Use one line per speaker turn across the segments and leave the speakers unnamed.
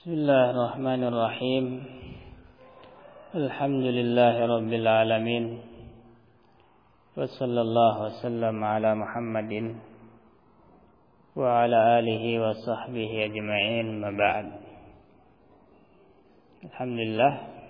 Bismillahirrahmanirrahim. Alhamdulillahi alamin. Wa sallallahu wasallam ala Muhammadin wa ala alihi wa sahbihi ajma'in, ma ba'd. Alhamdulillah,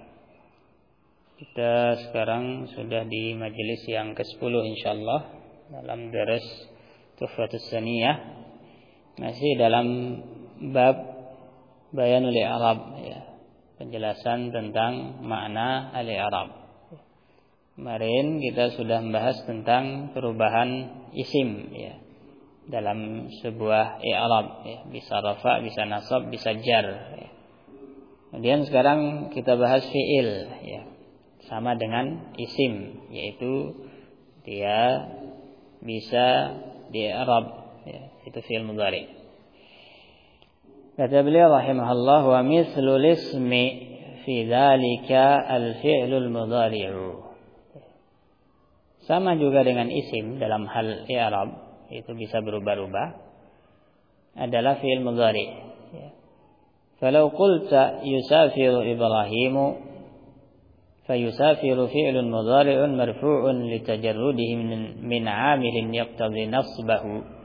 kita sekarang sudah di majelis yang ke-10 insyaallah dalam daras Tuhfatus Saniyah, masih dalam bab Bayanul i'rab, ya, penjelasan tentang makna al-i'rab. Kemarin kita sudah membahas tentang perubahan isim, ya, dalam sebuah i'rab, ya, bisa rafa, bisa nasab, bisa jar, ya. Kemudian sekarang kita bahas fi'il, ya, sama dengan isim, yaitu dia bisa di-i'rab, ya, itu fi'il mudhari'. Kata beliau rahimahullah, wa mislul ismi fi dzalika al-fi'lul mudhari'u. Sama juga dengan isim dalam hal i'rab, itu bisa berubah-ubah, adalah fi'il mudhari'. Falau qulta yusafiru Ibrahimu, fayusafiru fi'lun mudhari'un marfu'un litajarrudihi min 'amilin yaqtadhi nasbahu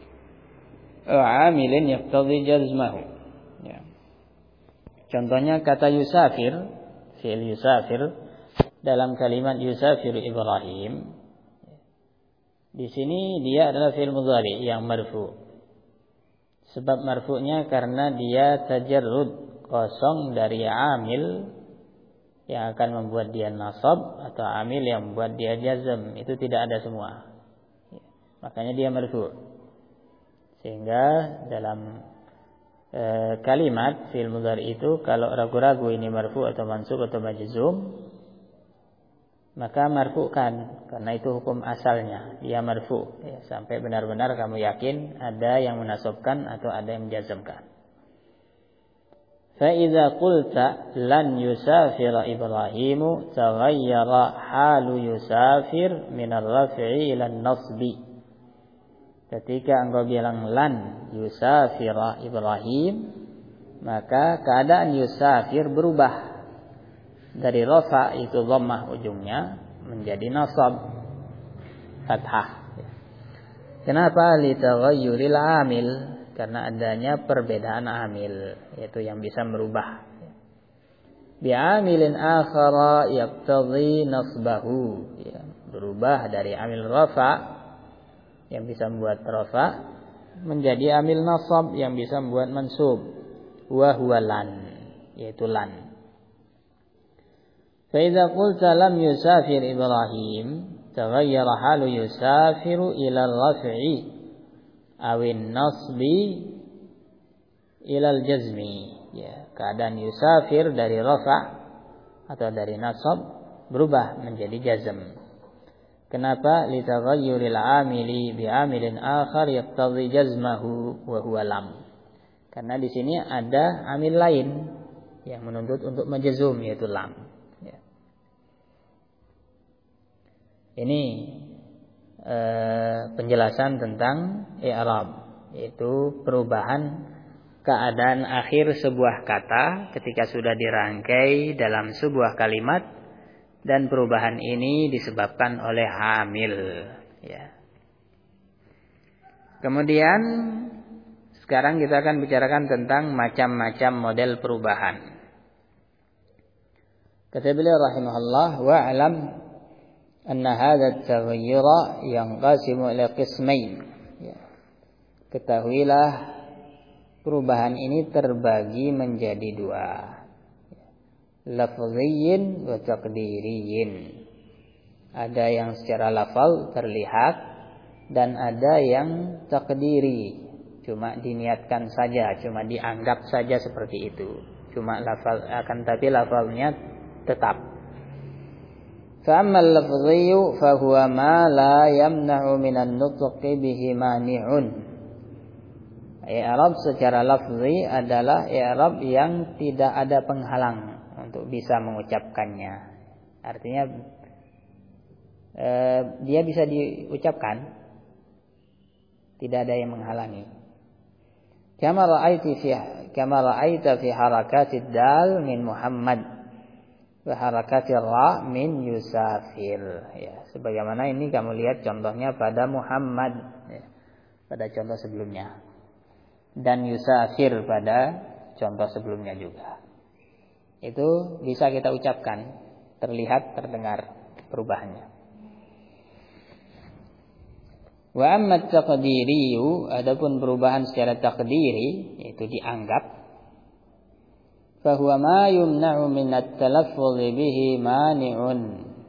amilin yaqtadhi jazmahu, ya. Contohnya kata yusafir, fi'il yusafir dalam kalimat yusafiru Ibrahim. Di sini dia adalah fi'il mudhari yang marfu. Sebab marfu'nya karena dia tajarrud, kosong dari amil yang akan membuat dia nasab atau amil yang membuat dia jazm, itu tidak ada semua. Makanya dia marfu'. Sehingga dalam kalimat fi'il mudhari itu kalau ragu-ragu ini marfu atau mansub atau majzum, maka marfu'kan, karena itu hukum asalnya, dia marfu', ya, sampai benar-benar kamu yakin ada yang menasabkan atau ada yang menjazmkan. Fa idza qulta lan yusafira Ibrahimu taghayyara halu yusafir min ar-raf'i ila an-nasbi. Ketika engkau bilang lan yusafira Ibrahim, maka keadaan yusafir berubah dari rafa, itu dhammah ujungnya, menjadi nasab, fathah. Kenapa? Litaghayyuril amil, karena adanya perbedaan amil, yaitu yang bisa merubah. Bi'amilin akhara yaqtadhi nasbahu, ya, berubah dari amil rafa yang bisa membuat rafa menjadi amil nasab yang bisa membuat mansub, wa huwa lan, yaitu lan. Fa idza qulta lam yusafir Ibrahim taghayyara halu yusafiru ila ar-raf'i aw an-nasbi ila al-jazmi, ya, keadaan yusafir dari rafa atau dari nasab berubah menjadi jazm. Kenapa? Litaghayyuril amili bi'amilin akhar yaqtadhi jazmahu wa huwa lam. Karena di sini ada amil lain yang menuntut untuk majzum, yaitu lam, ya. Ini penjelasan tentang i'rab, yaitu perubahan keadaan akhir sebuah kata ketika sudah dirangkai dalam sebuah kalimat, dan perubahan ini disebabkan oleh hamil, ya. Kemudian sekarang kita akan bicarakan tentang macam-macam model perubahan. Kata beliau rahimahullah, wa'lam anna hadha at-taghayyura yanqasimu ila qismain, ya. Ketahuilah perubahan ini terbagi menjadi dua, lafziyin wa taqdiriyin. Ada yang secara lafal terlihat dan ada yang takdiri, cuma diniatkan saja, cuma dianggap saja seperti itu, cuma lafal, akan tapi lafalnya tetap. Fa ammal lafziyu fa huwa ma la yamna'u minan nutqi bihi mani'un. I'rab secara lafzi adalah i'rab yang tidak ada penghalang untuk bisa mengucapkannya. Artinya dia bisa diucapkan, tidak ada yang menghalangi. kama ra'aita fi harakatid dal min Muhammad wa harakatir ra min yusafir. Ya, sebagaimana ini kamu lihat contohnya pada Muhammad, ya, pada contoh sebelumnya, dan yusafir pada contoh sebelumnya juga. Itu bisa kita ucapkan, terlihat, terdengar perubahannya. Wa amma taqdiriyu, adapun perubahan secara takdiri, yaitu dianggap, fa huwa ma yumna'u min at-talaffuz bihi mani'un,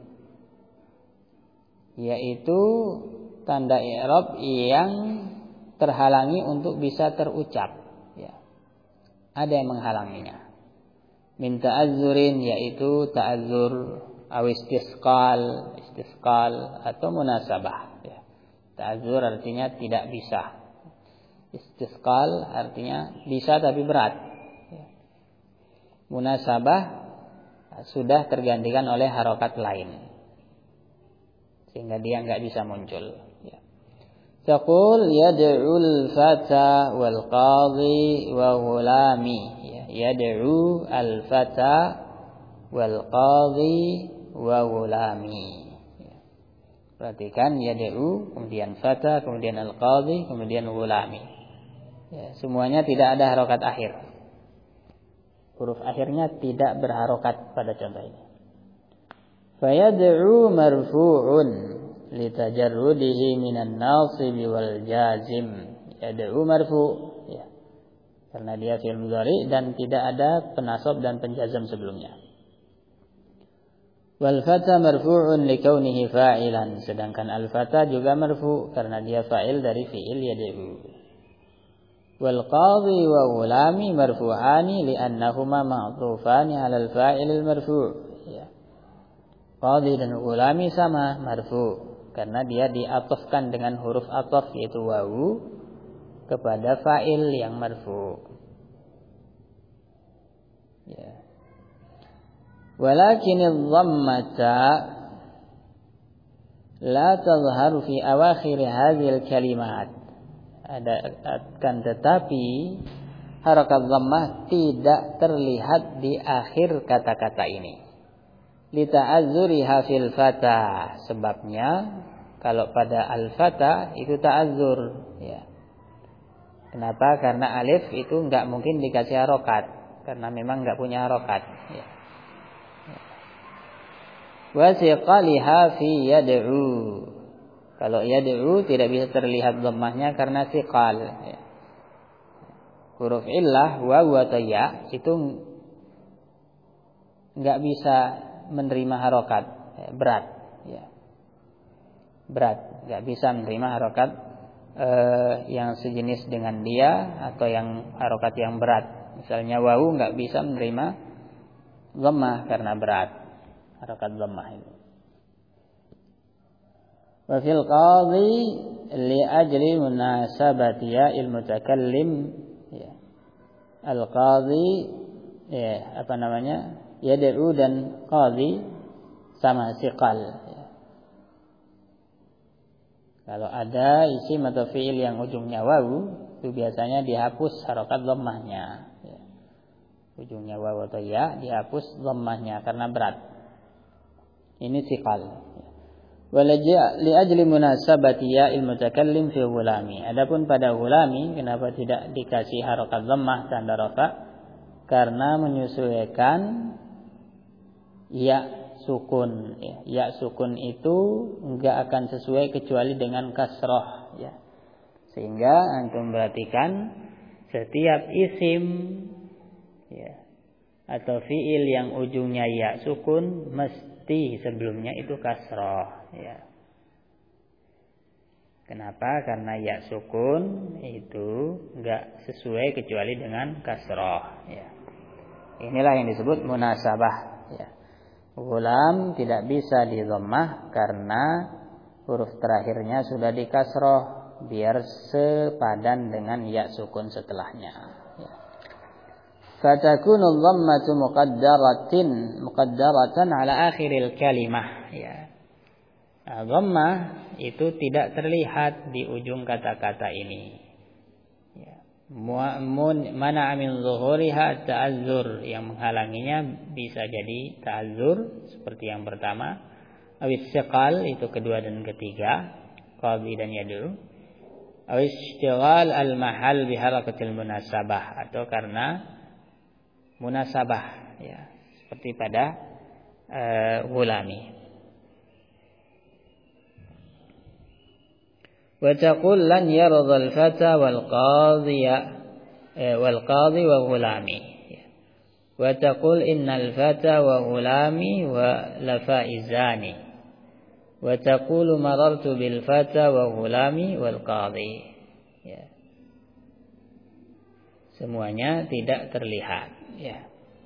yaitu tanda i'rab yang terhalangi untuk bisa terucap, ya. Ada yang menghalanginya. Min ta'azzurin, yaitu ta'azzur, aw istisqal atau munasabah, ya. Ta'azzur artinya tidak bisa. Istisqal artinya bisa tapi berat. Ya. Munasabah sudah tergantikan oleh harokat lain, sehingga dia enggak bisa muncul, ya. Taqul yad'ul fata wal qadhi wa ghulami, ya. Yad'u al fata wal qadhi wa ghulami. Perhatikan, yad'u, kemudian fata, kemudian al-qadhi, kemudian ghulami. Ya, semuanya tidak ada harokat akhir. Huruf akhirnya tidak berharokat pada contoh ini. Fayad'u marfu'un litajarrudihi minan nasib wal jazim. Yad'u marfu', ya, karena dia fi'il mudhari dan tidak ada penasab dan penjazam sebelumnya. Wal fata marfu'un likaunihi fa'ilan, sedangkan al fata juga marfu' karena dia fa'il dari fi'il yad'u. Wal qadhi wa ghulami marfu'ani li'annahuma ma'tufani 'ala al fa'il al marfu', ya. Qadhi dan ghulami sama marfu' karena dia diatofkan dengan huruf ataf yaitu wawu kepada fa'il yang marfu', ya. Walakin adh-dhammata la tadhharu fi awakhir hadhil kalimat. Akan tetapi harakat dhammah tidak terlihat di akhir kata-kata ini. Lita'azzuriha fil fata, sebabnya kalau pada al-fata itu ta'azzur, ya. Kenapa? Karena alif itu enggak mungkin dikasih harokat, karena memang enggak punya harokat, ya. Wasiqaliha fi yad'u. Kalau yad'u tidak bisa terlihat dhammahnya karena siqal, ya. Huruf illah wawu atau ya itu enggak bisa menerima harokat, ya, berat, ya. Berat, enggak bisa menerima harokat yang sejenis dengan dia atau yang harokat yang berat. Misalnya wawu enggak bisa menerima dhammah karena berat. Harakat dhammah itu. Wa fil qadhi li ajli munasabati ya'il mutakallim, ya. Al qadhi, ya, apa namanya? Yad'u dan qadhi sama siqal, ya. Kalau ada isim atau fi'il yang ujungnya wawu, itu biasanya dihapus harakat dhammahnya, ya. Ujungnya wawu atau ya dihapus dhammahnya karena berat. Ini siqal. Li ajli munasabati ya'il mutakallim fi ghulami. Adapun pada ghulami kenapa tidak dikasih harakat dhammah tanda rafa? Karena menyesuaikan ya sukun, ya. Ya sukun itu enggak akan sesuai kecuali dengan kasrah, ya. Sehingga antum perhatikan setiap isim, ya, atau fiil yang ujungnya ya sukun mesti sebelumnya itu kasrah, ya. Kenapa? Karena ya sukun itu enggak sesuai kecuali dengan kasrah, ya. Inilah yang disebut munasabah, ya. Ghulam tidak bisa didhammah karena huruf terakhirnya sudah dikasrah biar sepadan dengan ya sukun setelahnya, ya. Fatakunu dhammatu muqaddaratan ala akhiril kalimah, ya. Nah, dhammah itu tidak terlihat di ujung kata-kata ini, ya. Mana min zuhuriha ta'azzur, yang menghalanginya bisa jadi ta'azzur seperti yang pertama, awis siqal itu kedua dan ketiga, qadhi dan yadul, awis istighal al mahal bi harakatil munasabah, atau karena munasabah, ya, seperti pada gulami. Wa taqul lan yarda al fata wal qadhi wa ghulami. Wa taqul innal fata wa ghulami wa lafaizani. Wa taqulu marartu bil fata wa ghulami wal qadhi. Ya. Semuanya tidak terlihat, ya.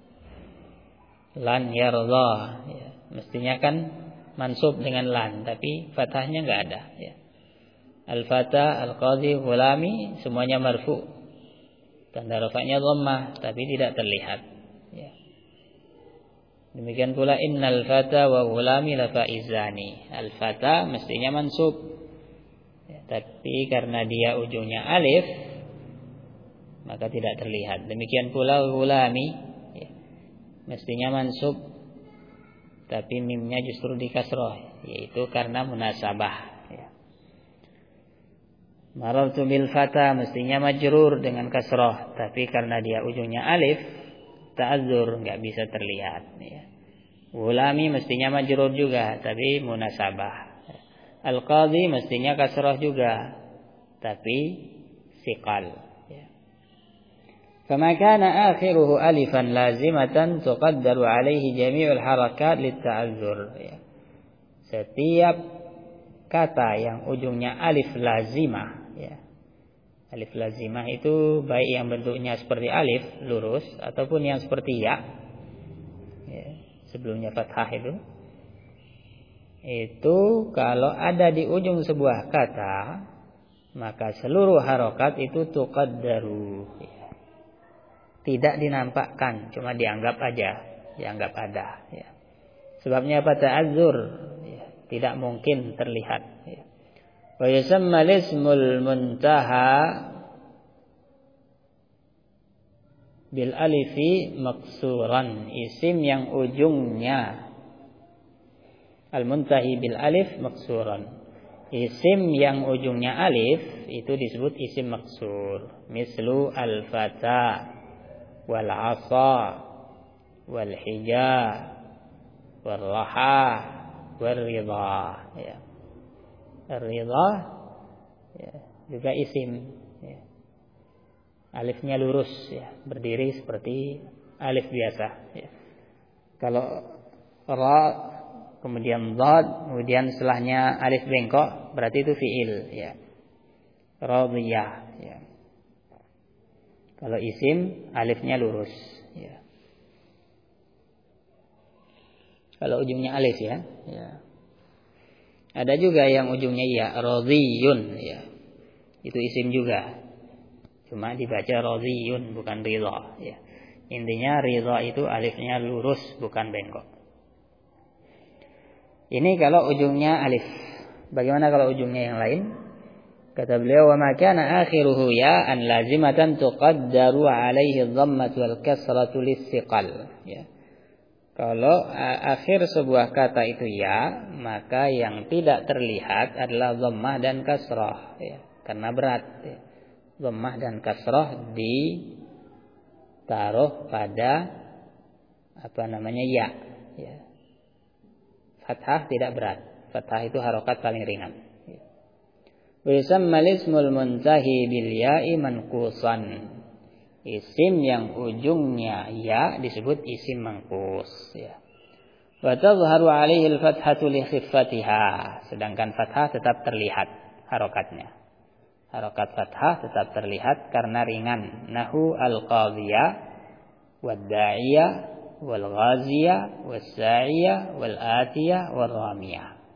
Lan yarda, ya. Mestinya kan mansub dengan lan, tapi fathahnya enggak ada, ya. Al-fata, al-qadhi, ghulami semuanya marfu. Tanda rafa'nya dhammah tapi tidak terlihat, ya. Demikian pula innal fata wa ghulami lafaizani. Al-fata mestinya mansub, ya, tapi karena dia ujungnya alif maka tidak terlihat. Demikian pula ghulami, ya, mestinya mansub tapi mimnya justru dikasroh, yaitu karena munasabah. Marartu bil fata mestinya majrur dengan kasroh, tapi karena dia ujungnya alif, ta'azzur, enggak bisa terlihat, ya. Ghulami mestinya majrur juga, tapi munasabah. Al-qadhi mestinya kasroh juga, tapi siqal, ya. Fama kana akhiruhu alifan lazimatan tuqaddaru alaihi jami'ul harakat lit-ta'azzur, ya. Setiap kata yang ujungnya alif lazimah, ya. Alif lazimah itu baik yang bentuknya seperti alif lurus ataupun yang seperti ya, ya, sebelumnya fathah itu kalau ada di ujung sebuah kata maka seluruh harokat itu tuqaddaru, ya. Tidak dinampakkan, cuma dianggap aja, dianggap ada, ya. Sebabnya apa? Ta'azzur, ya, tidak mungkin terlihat, ya. Wa yusamma ismul muntaha bil alifi maksuran. Isim yang ujungnya al-muntahi bil alif maksuran. Isim yang ujungnya alif itu disebut isim maksur. Mislu al-fata wal 'asa wal hija wal raha wal ridha, ya. Ar-ridha, ya, juga isim, ya. Alifnya lurus, ya, berdiri seperti alif biasa, ya. Kalau ra kemudian dhad kemudian setelahnya alif bengkok berarti itu fiil, ya. Radiyah, ya. Kalau isim alifnya lurus, ya. Kalau ujungnya alif, ya, ya. Ada juga yang ujungnya ya, radhiyun, ya. Itu isim juga. Cuma dibaca radhiyun bukan ridha, ya. Intinya ridha itu alifnya lurus bukan bengkok. Ini kalau ujungnya alif. Bagaimana kalau ujungnya yang lain? Kata beliau, wa ma kana akhiruhu ya an lazimatan tuqaddaru alaihi dhammatu wal kasratu lis-siqal, ya. Kalau akhir sebuah kata itu ya, maka yang tidak terlihat adalah dhammah dan kasrah, ya, karena berat, ya. Dhammah dan kasrah ditaruh pada ya, ya. Fathah tidak berat. Fathah itu harokat paling ringan, ya. Wa yusamma ismul muntahi bil ya'i manqusan. Isim yang ujungnya ya disebut isim manqus, ya. Wa tadhharu 'alaihi al-fathatu li khiffatiha. Sedangkan fathah tetap terlihat harokatnya. Harokat fathah tetap terlihat karena ringan. Nahu al-qadhiyah wad-da'iyah wal-ghaziyah was-sa'iyah wal-atiyah wal-ramiyah.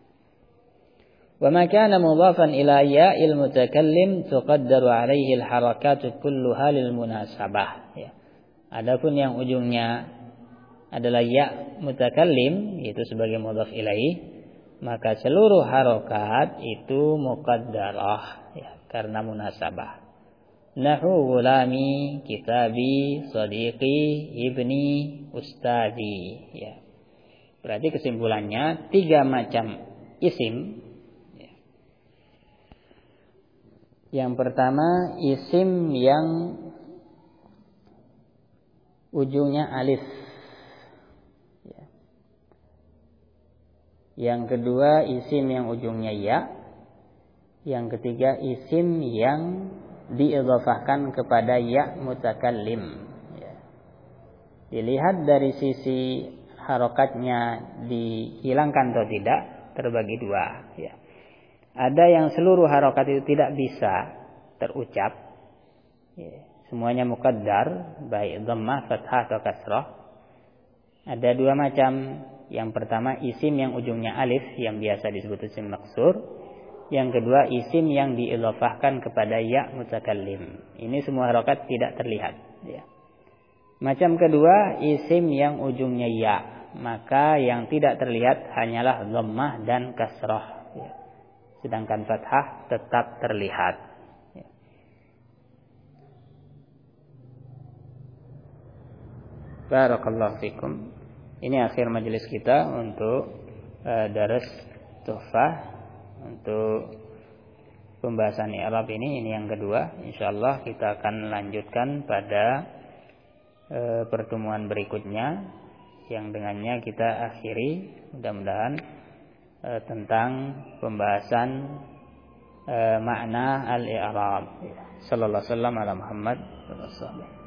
وما كان مضافا إلى ياء المتكلم تقدر عليه الحركات كلها للمناسبة, ya. Adapun yang ujungnya adalah ya mutakallim, yaitu sebagai mudhaf ilaih, maka seluruh harokat itu muqaddarah, ya, karena munasabah. Nahu gulami, kitabi, sadiqi, ibni, ustadi. Ya. Berarti kesimpulannya 3 macam isim. Ya. Yang pertama isim yang ujungnya alif. Ya. Yang kedua isim yang ujungnya ya. Yang ketiga isim yang diidhafahkan kepada ya mutakallim. Ya. Dilihat dari sisi harokatnya dihilangkan atau tidak, terbagi 2. Ya. Ada yang seluruh harokat itu tidak bisa terucap. Ya. Semuanya muqaddar, baik dhammah, fathah atau kasrah. Ada 2 macam. Yang pertama isim yang ujungnya alif yang biasa disebut isim maksur. Yang kedua isim yang diidhafahkan kepada ya mutakallim. Ini semua harokat tidak terlihat. Ya. Macam kedua isim yang ujungnya ya, maka yang tidak terlihat hanyalah dhammah dan kasrah. Ya. Sedangkan fathah tetap terlihat. Ya. Barakallahu fikum. Ini akhir majelis kita untuk daras tuhfah. Untuk pembahasan i'rab ini yang kedua. Insyaallah kita akan lanjutkan pada pertemuan berikutnya yang dengannya kita akhiri mudah-mudahan tentang pembahasan makna al-i'rab. Sallallahu alaihi wasallam ala Muhammad sallallahu alaihi wasallam.